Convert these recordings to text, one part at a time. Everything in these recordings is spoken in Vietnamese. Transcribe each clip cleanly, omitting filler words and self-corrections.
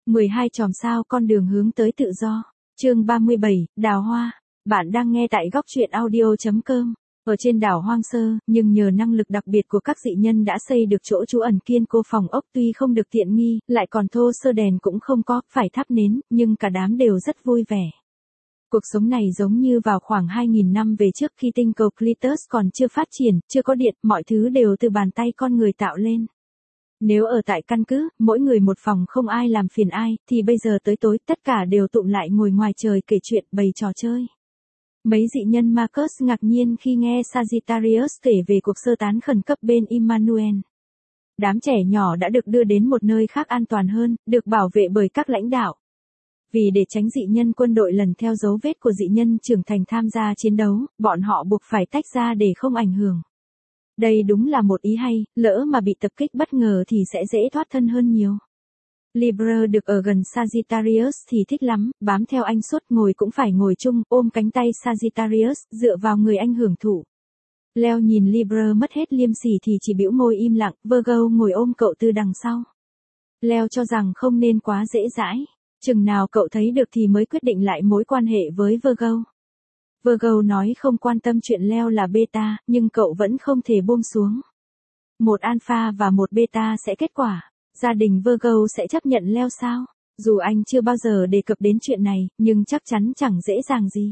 12 chòm sao con đường hướng tới tự do. Chương 37, Đào Hoa. Bạn đang nghe tại góc truyện audio.com. Ở trên đảo hoang sơ, nhưng nhờ năng lực đặc biệt của các dị nhân đã xây được chỗ trú ẩn kiên cố, phòng ốc tuy không được tiện nghi, lại còn thô sơ, đèn cũng không có, phải thắp nến, nhưng cả đám đều rất vui vẻ. Cuộc sống này giống như vào khoảng 2.000 năm về trước, khi tinh cầu Clitus còn chưa phát triển, chưa có điện, mọi thứ đều từ bàn tay con người tạo lên. Nếu ở tại căn cứ, mỗi người một phòng không ai làm phiền ai, thì bây giờ tới tối tất cả đều tụm lại ngồi ngoài trời kể chuyện, bày trò chơi. Mấy dị nhân Marcus ngạc nhiên khi nghe Sagittarius kể về cuộc sơ tán khẩn cấp bên Immanuel. Đám trẻ nhỏ đã được đưa đến một nơi khác an toàn hơn, được bảo vệ bởi các lãnh đạo. Vì để tránh dị nhân quân đội lần theo dấu vết của dị nhân trưởng thành tham gia chiến đấu, bọn họ buộc phải tách ra để không ảnh hưởng. Đây đúng là một ý hay, lỡ mà bị tập kích bất ngờ thì sẽ dễ thoát thân hơn nhiều. Libra được ở gần Sagittarius thì thích lắm, bám theo anh suốt, ngồi cũng phải ngồi chung, ôm cánh tay Sagittarius, dựa vào người anh hưởng thụ. Leo nhìn Libra mất hết liêm sỉ thì chỉ bĩu môi im lặng, Virgo ngồi ôm cậu từ đằng sau. Leo cho rằng không nên quá dễ dãi, chừng nào cậu thấy được thì mới quyết định lại mối quan hệ với Virgo. Virgo nói không quan tâm chuyện Leo là beta, nhưng cậu vẫn không thể buông xuống. Một alpha và một beta sẽ kết quả. Gia đình Virgo sẽ chấp nhận Leo sao? Dù anh chưa bao giờ đề cập đến chuyện này, nhưng chắc chắn chẳng dễ dàng gì.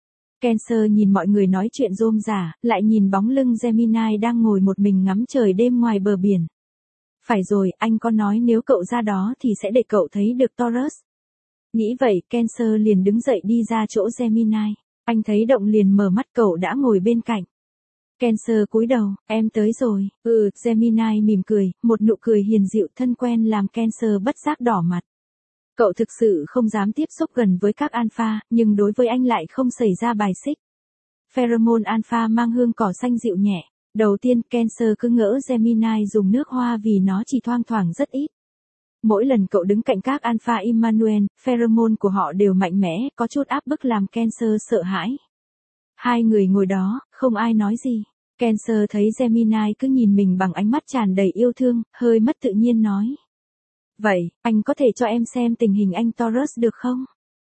Cancer nhìn mọi người nói chuyện rôm rả, lại nhìn bóng lưng Gemini đang ngồi một mình ngắm trời đêm ngoài bờ biển. Phải rồi, anh có nói nếu cậu ra đó thì sẽ để cậu thấy được Taurus. Nghĩ vậy, Cancer liền đứng dậy đi ra chỗ Gemini. Anh thấy động liền mở mắt, cậu đã ngồi bên cạnh. Cancer cúi đầu, em tới rồi. Gemini mỉm cười, một nụ cười hiền dịu thân quen làm Cancer bất giác đỏ mặt. Cậu thực sự không dám tiếp xúc gần với các alpha, nhưng đối với anh lại không xảy ra bài xích. Pheromone alpha mang hương cỏ xanh dịu nhẹ. Đầu tiên, Cancer cứ ngỡ Gemini dùng nước hoa vì nó chỉ thoang thoảng rất ít. Mỗi lần cậu đứng cạnh các alpha Immanuel, pheromone của họ đều mạnh mẽ, có chút áp bức làm Cancer sợ hãi. Hai người ngồi đó, không ai nói gì. Cancer thấy Gemini cứ nhìn mình bằng ánh mắt tràn đầy yêu thương, hơi mất tự nhiên nói. Vậy, anh có thể cho em xem tình hình anh Taurus được không?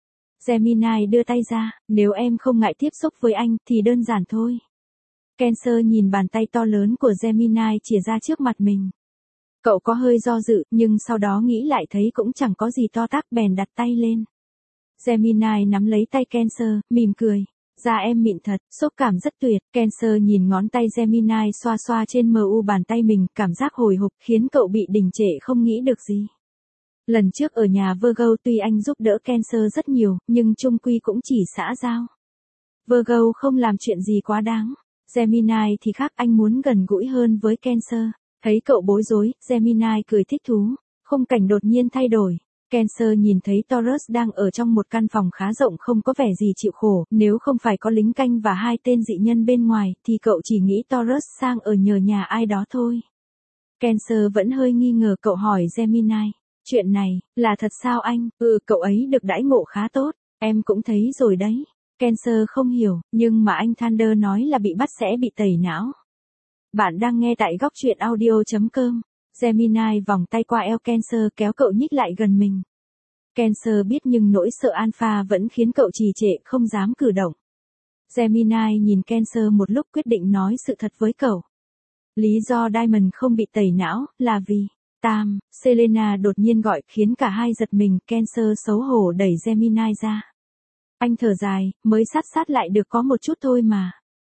Gemini đưa tay ra, nếu em không ngại tiếp xúc với anh thì đơn giản thôi. Cancer nhìn bàn tay to lớn của Gemini chìa ra trước mặt mình. Cậu có hơi do dự, nhưng sau đó nghĩ lại thấy cũng chẳng có gì to tát, bèn đặt tay lên. Gemini nắm lấy tay Cancer, mỉm cười. Da em mịn thật, xúc cảm rất tuyệt. Cancer nhìn ngón tay Gemini xoa xoa trên mu bàn tay mình, cảm giác hồi hộp khiến cậu bị đình trệ không nghĩ được gì. Lần trước ở nhà Virgo tuy anh giúp đỡ Cancer rất nhiều, nhưng chung quy cũng chỉ xã giao. Virgo không làm chuyện gì quá đáng. Gemini thì khác, anh muốn gần gũi hơn với Cancer. Thấy cậu bối rối, Gemini cười thích thú. Khung cảnh đột nhiên thay đổi. Cancer nhìn thấy Taurus đang ở trong một căn phòng khá rộng, không có vẻ gì chịu khổ, nếu không phải có lính canh và hai tên dị nhân bên ngoài, thì cậu chỉ nghĩ Taurus sang ở nhờ nhà ai đó thôi. Cancer vẫn hơi nghi ngờ, cậu hỏi Gemini, chuyện này, là thật sao anh? Cậu ấy được đãi ngộ khá tốt, em cũng thấy rồi đấy. Cancer không hiểu, nhưng mà anh Thunder nói là bị bắt sẽ bị tẩy não. Bạn đang nghe tại góc truyện audio.com. Gemini vòng tay qua eo Cancer kéo cậu nhích lại gần mình. Cancer biết nhưng nỗi sợ alpha vẫn khiến cậu trì trệ, không dám cử động. Gemini nhìn Cancer một lúc quyết định nói sự thật với cậu. Lý do Diamond không bị tẩy não là vì Tam, Selena đột nhiên gọi khiến cả hai giật mình. Cancer xấu hổ đẩy Gemini ra. Anh thở dài, mới sát lại được có một chút thôi mà.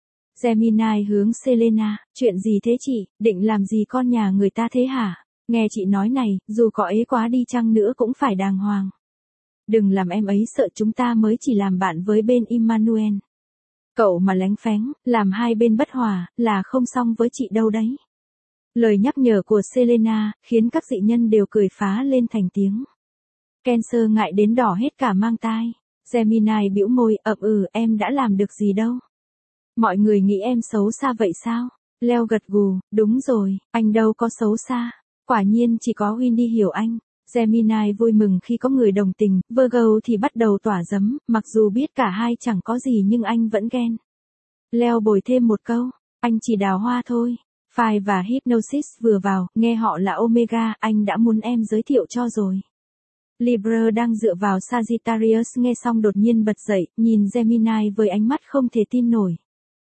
Gemini hướng Selena, chuyện gì thế chị, định làm gì con nhà người ta thế hả? Nghe chị nói này, dù có ế quá đi chăng nữa cũng phải đàng hoàng. Đừng làm em ấy sợ, chúng ta mới chỉ làm bạn với bên Immanuel. Cậu mà lén phén, làm hai bên bất hòa, là không xong với chị đâu đấy. Lời nhắc nhở của Selena, khiến các dị nhân đều cười phá lên thành tiếng. Cancer ngại đến đỏ hết cả mang tai. Gemini bĩu môi, em đã làm được gì đâu. Mọi người nghĩ em xấu xa vậy sao? Leo gật gù, đúng rồi, anh đâu có xấu xa. Quả nhiên chỉ có Windy hiểu anh. Gemini vui mừng khi có người đồng tình, Virgo thì bắt đầu tỏa giấm, mặc dù biết cả hai chẳng có gì nhưng anh vẫn ghen. Leo bồi thêm một câu, anh chỉ đào hoa thôi. Phai và Hypnosis vừa vào, nghe họ là Omega, anh đã muốn em giới thiệu cho rồi. Libra đang dựa vào Sagittarius nghe xong đột nhiên bật dậy, nhìn Gemini với ánh mắt không thể tin nổi.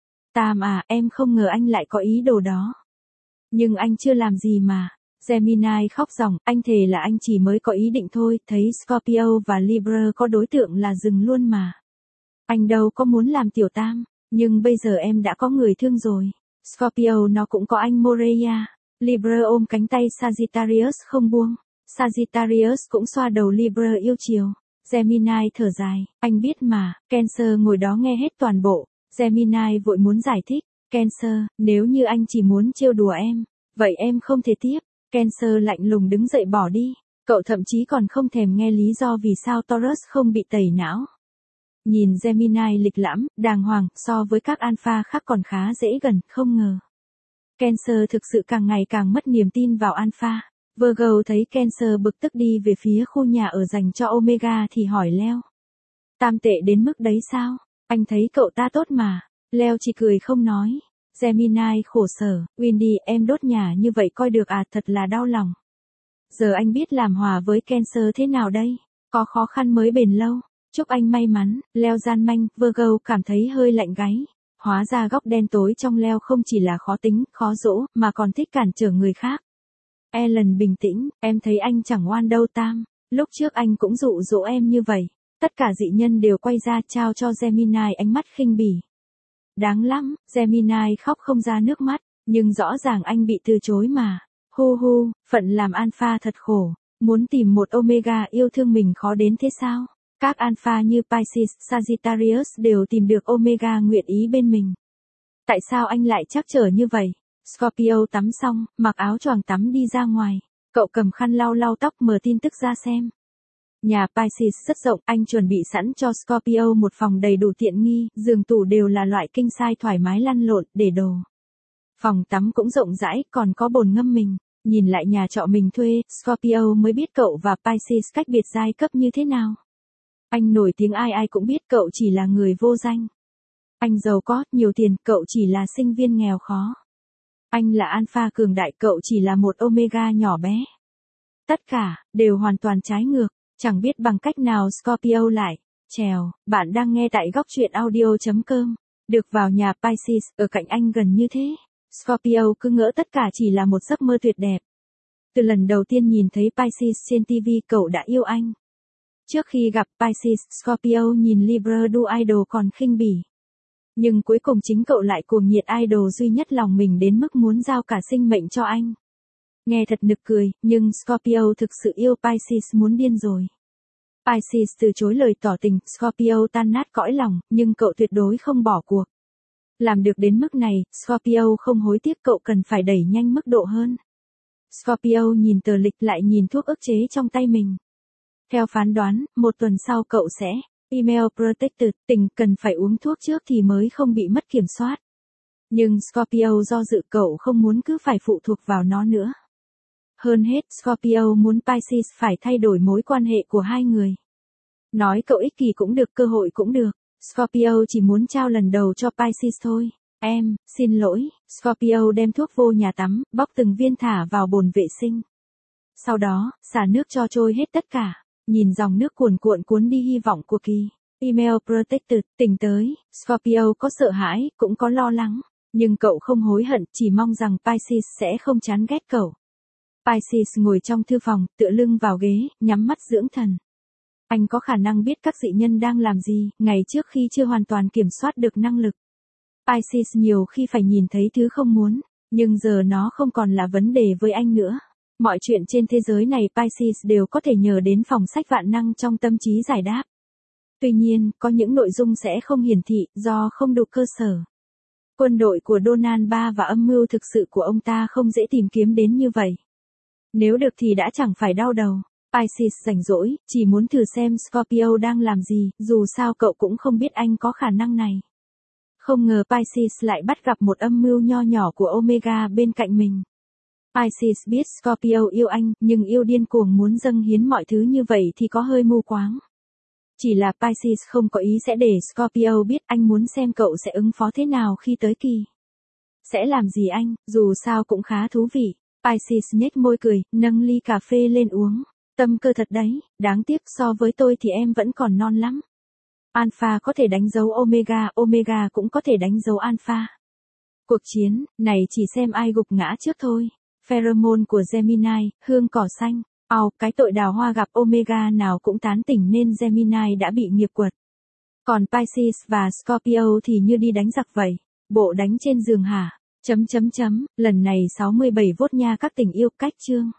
Tam à, em không ngờ anh lại có ý đồ đó. Nhưng anh chưa làm gì mà. Gemini khóc ròng, anh thề là anh chỉ mới có ý định thôi, thấy Scorpio và Libra có đối tượng là dừng luôn mà. Anh đâu có muốn làm tiểu tam, nhưng bây giờ em đã có người thương rồi. Scorpio nó cũng có anh Moreya. Libra ôm cánh tay Sagittarius không buông. Sagittarius cũng xoa đầu Libra yêu chiều. Gemini thở dài, anh biết mà, Cancer ngồi đó nghe hết toàn bộ. Gemini vội muốn giải thích, Cancer, nếu như anh chỉ muốn trêu đùa em, vậy em không thể tiếp. Cancer lạnh lùng đứng dậy bỏ đi, cậu thậm chí còn không thèm nghe lý do vì sao Taurus không bị tẩy não. Nhìn Gemini lịch lãm, đàng hoàng, so với các alpha khác còn khá dễ gần, không ngờ. Cancer thực sự càng ngày càng mất niềm tin vào alpha. Virgo thấy Cancer bực tức đi về phía khu nhà ở dành cho Omega thì hỏi Leo. Tam tệ đến mức đấy sao? Anh thấy cậu ta tốt mà. Leo chỉ cười không nói. Gemini khổ sở, Windy em đốt nhà như vậy coi được à, thật là đau lòng. Giờ anh biết làm hòa với Cancer thế nào đây? Có khó khăn mới bền lâu. Chúc anh may mắn. Leo gian manh, Virgo cảm thấy hơi lạnh gáy. Hóa ra góc đen tối trong Leo không chỉ là khó tính, khó dỗ, mà còn thích cản trở người khác. Ellen bình tĩnh, em thấy anh chẳng ngoan đâu Tam. Lúc trước anh cũng dụ dỗ em như vậy. Tất cả dị nhân đều quay ra trao cho Gemini ánh mắt khinh bỉ. Đáng lắm, Gemini khóc không ra nước mắt, nhưng rõ ràng anh bị từ chối mà. Hu hu, phận làm alpha thật khổ, muốn tìm một Omega yêu thương mình khó đến thế sao? Các alpha như Pisces, Sagittarius đều tìm được Omega nguyện ý bên mình. Tại sao anh lại trắc trở như vậy? Scorpio tắm xong, mặc áo choàng tắm đi ra ngoài. Cậu cầm khăn lau lau tóc mở tin tức ra xem. Nhà Pisces rất rộng, anh chuẩn bị sẵn cho Scorpio một phòng đầy đủ tiện nghi, giường tủ đều là loại king size thoải mái lăn lộn, để đồ. Phòng tắm cũng rộng rãi, còn có bồn ngâm mình. Nhìn lại nhà trọ mình thuê, Scorpio mới biết cậu và Pisces cách biệt giai cấp như thế nào. Anh nổi tiếng ai ai cũng biết cậu chỉ là người vô danh. Anh giàu có, nhiều tiền, cậu chỉ là sinh viên nghèo khó. Anh là alpha cường đại, cậu chỉ là một omega nhỏ bé. Tất cả, đều hoàn toàn trái ngược, chẳng biết bằng cách nào Scorpio lại. Chèo, bạn đang nghe tại góc truyện audio.com. Được vào nhà Pisces, ở cạnh anh gần như thế. Scorpio cứ ngỡ tất cả chỉ là một giấc mơ tuyệt đẹp. Từ lần đầu tiên nhìn thấy Pisces trên TV cậu đã yêu anh. Trước khi gặp Pisces, Scorpio nhìn Libra đu idol còn khinh bỉ. Nhưng cuối cùng chính cậu lại cuồng nhiệt idol duy nhất lòng mình đến mức muốn giao cả sinh mệnh cho anh. Nghe thật nực cười, nhưng Scorpio thực sự yêu Pisces muốn điên rồi. Pisces từ chối lời tỏ tình, Scorpio tan nát cõi lòng, nhưng cậu tuyệt đối không bỏ cuộc. Làm được đến mức này, Scorpio không hối tiếc, cậu cần phải đẩy nhanh mức độ hơn. Scorpio nhìn tờ lịch lại nhìn thuốc ức chế trong tay mình. Theo phán đoán, một tuần sau cậu sẽ email protected, tình cần phải uống thuốc trước thì mới không bị mất kiểm soát. Nhưng Scorpio do dự, cậu không muốn cứ phải phụ thuộc vào nó nữa. Hơn hết, Scorpio muốn Pisces phải thay đổi mối quan hệ của hai người. Nói cậu ích kỷ cũng được, cơ hội cũng được. Scorpio chỉ muốn trao lần đầu cho Pisces thôi. Em, xin lỗi. Scorpio đem thuốc vô nhà tắm, bóc từng viên thả vào bồn vệ sinh. Sau đó, xả nước cho trôi hết tất cả. Nhìn dòng nước cuồn cuộn cuốn đi hy vọng của kỳ. Email protected, tỉnh tới. Scorpio có sợ hãi, cũng có lo lắng. Nhưng cậu không hối hận, chỉ mong rằng Pisces sẽ không chán ghét cậu. Pisces ngồi trong thư phòng, tựa lưng vào ghế, nhắm mắt dưỡng thần. Anh có khả năng biết các dị nhân đang làm gì, ngày trước khi chưa hoàn toàn kiểm soát được năng lực. Pisces nhiều khi phải nhìn thấy thứ không muốn, nhưng giờ nó không còn là vấn đề với anh nữa. Mọi chuyện trên thế giới này Pisces đều có thể nhờ đến phòng sách vạn năng trong tâm trí giải đáp. Tuy nhiên, có những nội dung sẽ không hiển thị, do không đủ cơ sở. Quân đội của Donald Trump và âm mưu thực sự của ông ta không dễ tìm kiếm đến như vậy. Nếu được thì đã chẳng phải đau đầu. Pisces rảnh rỗi, chỉ muốn thử xem Scorpio đang làm gì, dù sao cậu cũng không biết anh có khả năng này. Không ngờ Pisces lại bắt gặp một âm mưu nho nhỏ của Omega bên cạnh mình. Pisces biết Scorpio yêu anh, nhưng yêu điên cuồng muốn dâng hiến mọi thứ như vậy thì có hơi mù quáng. Chỉ là Pisces không có ý sẽ để Scorpio biết anh muốn xem cậu sẽ ứng phó thế nào khi tới kỳ. Sẽ làm gì anh, dù sao cũng khá thú vị. Pisces nhếch môi cười, nâng ly cà phê lên uống. Tâm cơ thật đấy, đáng tiếc so với tôi thì em vẫn còn non lắm. Alpha có thể đánh dấu Omega, Omega cũng có thể đánh dấu Alpha. Cuộc chiến này chỉ xem ai gục ngã trước thôi. Pheromone của Gemini, hương cỏ xanh. Cái tội đào hoa gặp Omega nào cũng tán tỉnh nên Gemini đã bị nghiệp quật. Còn Pisces và Scorpio thì như đi đánh giặc vậy. Bộ đánh trên giường hả? Lần này 67 vốt nha các tình yêu cách chương.